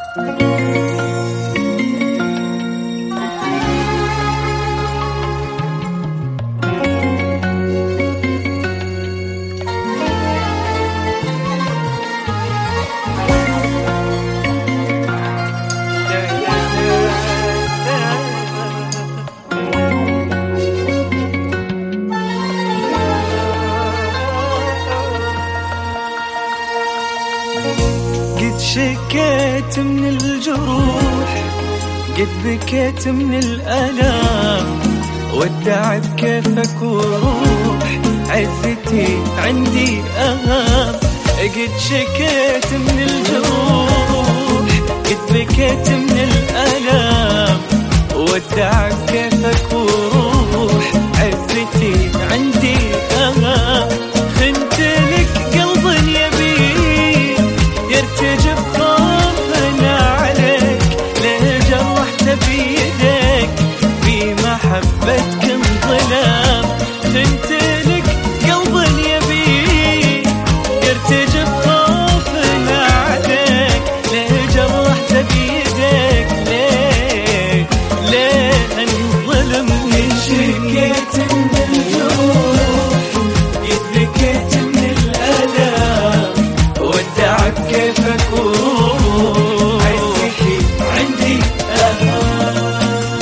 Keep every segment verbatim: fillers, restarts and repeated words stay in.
قد شكيت من الجروح، قد بكيت من الألام، ودع بكيفك وروح، عزتي عندي أهم. قد شكيت من الجروح، قد بكيت من الألام، ودع بكيفك وروح، عزتي عندي أهم. خنت لك قلب يبي يرتجف خوفنا عليك، ليه جرحت بيدك في محبتك انظلام. خنت لك قلب يبي يرتجف خوفنا عليك، ليه جرحت بيدك، ليه ليه انظلم. شكيت من الجروح، قد بكيت من الألام، ودعك كيفك وروح، عزتي عندي أهم.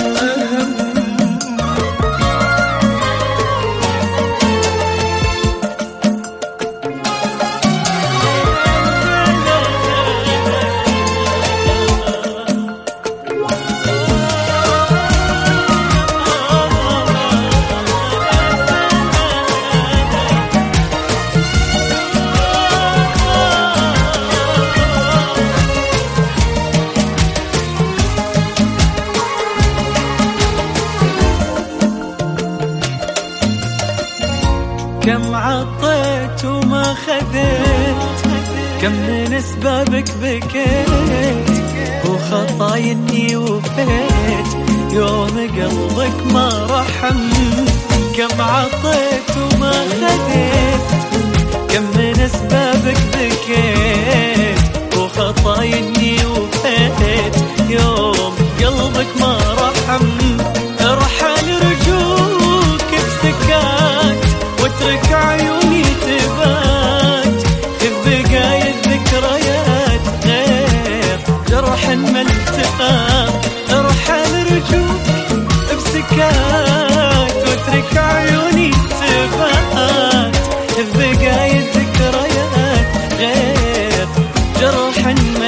كم عطيت وما خذيت، كم من اسبابك بكيت، وخطايا اني وفيت يوم قلبك ما رحم. كم عطيت وما خذيت، كم من اسبابك بكيت، وخطايا اني وفيت يوم قلبك ما رحم. ارحل رجوك بسكات، واترك عيوني تبات، خذ بقايا الذكريات غير جرح ما التئام. ارحل رجوك بسكات، واترك عيوني تبات، خذ بقايا الذكريات غير جرح ما